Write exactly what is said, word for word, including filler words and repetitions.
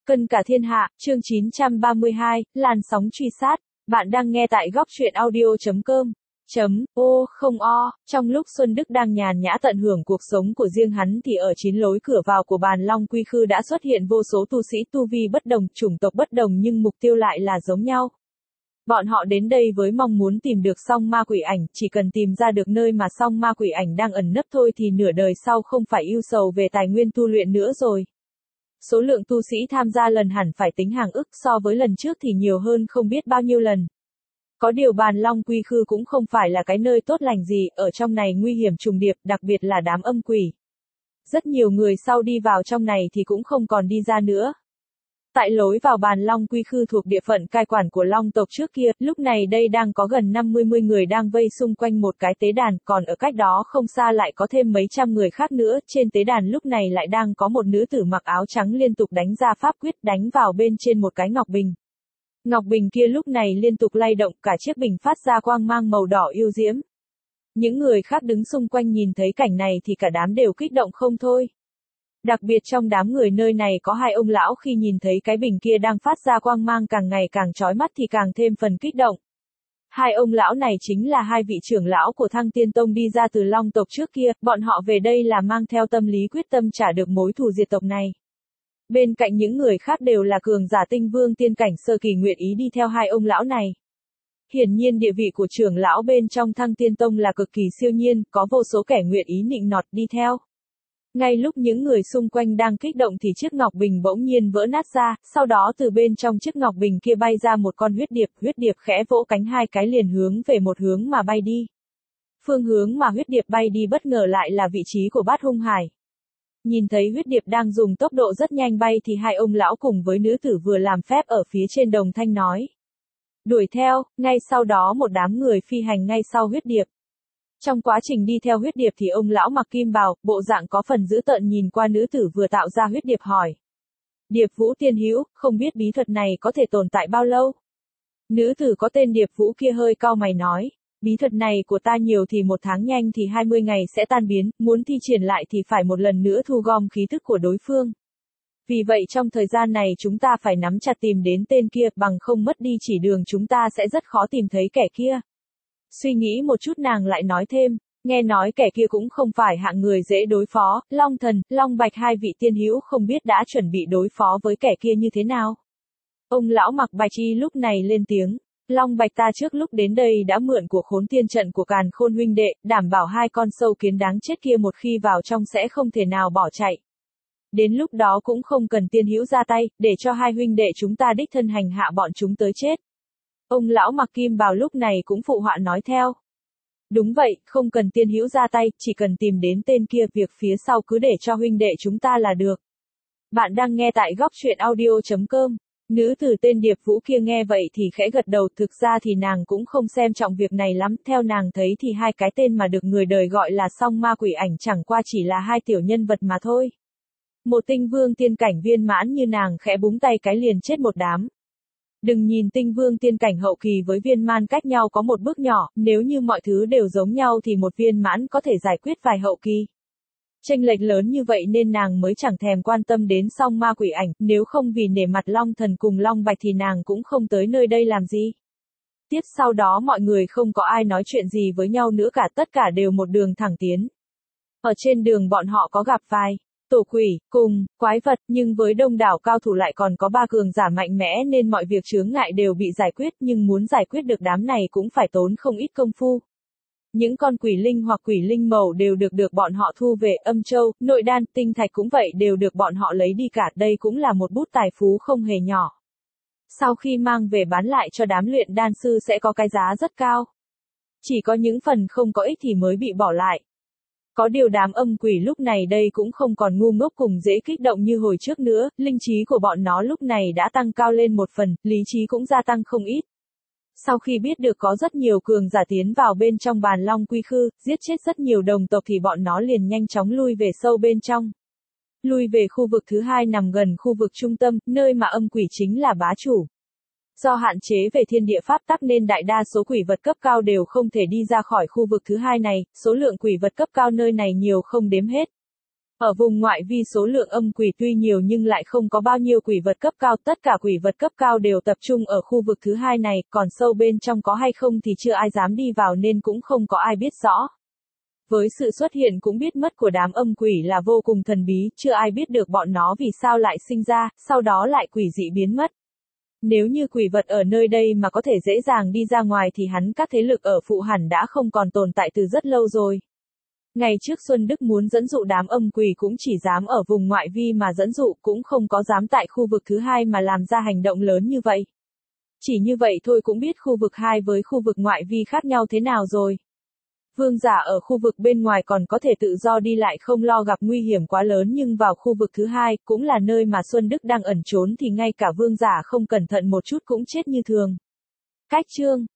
Cân cả thiên hạ, chương chín trăm ba mươi hai, làn sóng truy sát. Bạn đang nghe tại góc truyện audio.com. Chấm, ô, không o, trong lúc Xuân Đức đang nhàn nhã tận hưởng cuộc sống của riêng hắn thì ở chín lối cửa vào của bàn Long Quy Khư đã xuất hiện vô số tu sĩ tu vi bất đồng, chủng tộc bất đồng nhưng mục tiêu lại là giống nhau. Bọn họ đến đây với mong muốn tìm được song ma quỷ ảnh, chỉ cần tìm ra được nơi mà song ma quỷ ảnh đang ẩn nấp thôi thì nửa đời sau không phải ưu sầu về tài nguyên tu luyện nữa rồi. Số lượng tu sĩ tham gia lần hẳn phải tính hàng ức, so với lần trước thì nhiều hơn không biết bao nhiêu lần. Có điều bàn Long Quy Khư cũng không phải là cái nơi tốt lành gì, ở trong này nguy hiểm trùng điệp, đặc biệt là đám âm quỷ. Rất nhiều người sau đi vào trong này thì cũng không còn đi ra nữa. Tại lối vào bàn Long Quy Khư thuộc địa phận cai quản của Long tộc trước kia, lúc này đây đang có gần năm mươi người đang vây xung quanh một cái tế đàn, còn ở cách đó không xa lại có thêm mấy trăm người khác nữa, trên tế đàn lúc này lại đang có một nữ tử mặc áo trắng liên tục đánh ra pháp quyết đánh vào bên trên một cái ngọc bình. Ngọc bình kia lúc này liên tục lay động, cả chiếc bình phát ra quang mang màu đỏ yêu diễm. Những người khác đứng xung quanh nhìn thấy cảnh này thì cả đám đều kích động không thôi. Đặc biệt trong đám người nơi này có hai ông lão khi nhìn thấy cái bình kia đang phát ra quang mang càng ngày càng chói mắt thì càng thêm phần kích động. Hai ông lão này chính là hai vị trưởng lão của Thăng Tiên Tông đi ra từ Long tộc trước kia, bọn họ về đây là mang theo tâm lý quyết tâm trả được mối thù diệt tộc này. Bên cạnh những người khác đều là cường giả tinh vương tiên cảnh sơ kỳ nguyện ý đi theo hai ông lão này. Hiển nhiên địa vị của trưởng lão bên trong Thăng Tiên Tông là cực kỳ siêu nhiên, có vô số kẻ nguyện ý nịnh nọt đi theo. Ngay lúc những người xung quanh đang kích động thì chiếc ngọc bình bỗng nhiên vỡ nát ra, sau đó từ bên trong chiếc ngọc bình kia bay ra một con huyết điệp, huyết điệp khẽ vỗ cánh hai cái liền hướng về một hướng mà bay đi. Phương hướng mà huyết điệp bay đi bất ngờ lại là vị trí của Bát Hung Hải. Nhìn thấy huyết điệp đang dùng tốc độ rất nhanh bay thì hai ông lão cùng với nữ tử vừa làm phép ở phía trên đồng thanh nói. Đuổi theo, ngay sau đó một đám người phi hành ngay sau huyết điệp. Trong quá trình đi theo huyết điệp thì ông lão mặc kim bào, bộ dạng có phần dữ tợn nhìn qua nữ tử vừa tạo ra huyết điệp hỏi. Điệp Vũ tiên hữu, không biết bí thuật này có thể tồn tại bao lâu? Nữ tử có tên Điệp Vũ kia hơi cau mày nói. Bí thuật này của ta nhiều thì một tháng, nhanh thì hai mươi ngày sẽ tan biến, muốn thi triển lại thì phải một lần nữa thu gom khí thức của đối phương. Vì vậy trong thời gian này chúng ta phải nắm chặt tìm đến tên kia, bằng không mất đi chỉ đường chúng ta sẽ rất khó tìm thấy kẻ kia. Suy nghĩ một chút nàng lại nói thêm, nghe nói kẻ kia cũng không phải hạng người dễ đối phó, Long Thần, Long Bạch hai vị tiên hữu không biết đã chuẩn bị đối phó với kẻ kia như thế nào. Ông lão mặc bạch y lúc này lên tiếng, Long Bạch ta trước lúc đến đây đã mượn của Khốn Tiên trận của Càn Khôn huynh đệ, đảm bảo hai con sâu kiến đáng chết kia một khi vào trong sẽ không thể nào bỏ chạy. Đến lúc đó cũng không cần tiên hữu ra tay, để cho hai huynh đệ chúng ta đích thân hành hạ bọn chúng tới chết. Ông lão mặc kim bào lúc này cũng phụ họa nói theo. Đúng vậy, không cần tiên hữu ra tay, chỉ cần tìm đến tên kia, việc phía sau cứ để cho huynh đệ chúng ta là được. Bạn đang nghe tại góc truyện audio.com. Nữ tử tên Điệp Vũ kia nghe vậy thì khẽ gật đầu, thực ra thì nàng cũng không xem trọng việc này lắm, theo nàng thấy thì hai cái tên mà được người đời gọi là song ma quỷ ảnh chẳng qua chỉ là hai tiểu nhân vật mà thôi. Một tinh vương tiên cảnh viên mãn như nàng khẽ búng tay cái liền chết một đám. Đừng nhìn tinh vương tiên cảnh hậu kỳ với viên man cách nhau có một bước nhỏ, nếu như mọi thứ đều giống nhau thì một viên mãn có thể giải quyết vài hậu kỳ. Chênh lệch lớn như vậy nên nàng mới chẳng thèm quan tâm đến song ma quỷ ảnh, nếu không vì nể mặt Long Thần cùng Long Bạch thì nàng cũng không tới nơi đây làm gì. Tiếp sau đó mọi người không có ai nói chuyện gì với nhau nữa cả, tất cả đều một đường thẳng tiến. Ở trên đường bọn họ có gặp vài tổ quỷ, cùng, quái vật, nhưng với đông đảo cao thủ lại còn có ba cường giả mạnh mẽ nên mọi việc chướng ngại đều bị giải quyết, nhưng muốn giải quyết được đám này cũng phải tốn không ít công phu. Những con quỷ linh hoặc quỷ linh màu đều được được bọn họ thu về, âm châu, nội đan, tinh thạch cũng vậy đều được bọn họ lấy đi cả, đây cũng là một bút tài phú không hề nhỏ. Sau khi mang về bán lại cho đám luyện đan sư sẽ có cái giá rất cao. Chỉ có những phần không có ích thì mới bị bỏ lại. Có điều đám âm quỷ lúc này đây cũng không còn ngu ngốc cùng dễ kích động như hồi trước nữa, linh trí của bọn nó lúc này đã tăng cao lên một phần, lý trí cũng gia tăng không ít. Sau khi biết được có rất nhiều cường giả tiến vào bên trong bàn Long Quy Khư, giết chết rất nhiều đồng tộc thì bọn nó liền nhanh chóng lui về sâu bên trong. Lui về khu vực thứ hai nằm gần khu vực trung tâm, nơi mà âm quỷ chính là bá chủ. Do hạn chế về thiên địa pháp tắc nên đại đa số quỷ vật cấp cao đều không thể đi ra khỏi khu vực thứ hai này, số lượng quỷ vật cấp cao nơi này nhiều không đếm hết. Ở vùng ngoại vi số lượng âm quỷ tuy nhiều nhưng lại không có bao nhiêu quỷ vật cấp cao, tất cả quỷ vật cấp cao đều tập trung ở khu vực thứ hai này, còn sâu bên trong có hay không thì chưa ai dám đi vào nên cũng không có ai biết rõ. Với sự xuất hiện cũng biết mất của đám âm quỷ là vô cùng thần bí, chưa ai biết được bọn nó vì sao lại sinh ra, sau đó lại quỷ dị biến mất. Nếu như quỷ vật ở nơi đây mà có thể dễ dàng đi ra ngoài thì hắn các thế lực ở phụ hẳn đã không còn tồn tại từ rất lâu rồi. Ngày trước Xuân Đức muốn dẫn dụ đám âm quỷ cũng chỉ dám ở vùng ngoại vi mà dẫn dụ, cũng không có dám tại khu vực thứ hai mà làm ra hành động lớn như vậy. Chỉ như vậy thôi cũng biết khu vực hai với khu vực ngoại vi khác nhau thế nào rồi. Vương giả ở khu vực bên ngoài còn có thể tự do đi lại không lo gặp nguy hiểm quá lớn, nhưng vào khu vực thứ hai, cũng là nơi mà Xuân Đức đang ẩn trốn thì ngay cả vương giả không cẩn thận một chút cũng chết như thường. Cách chương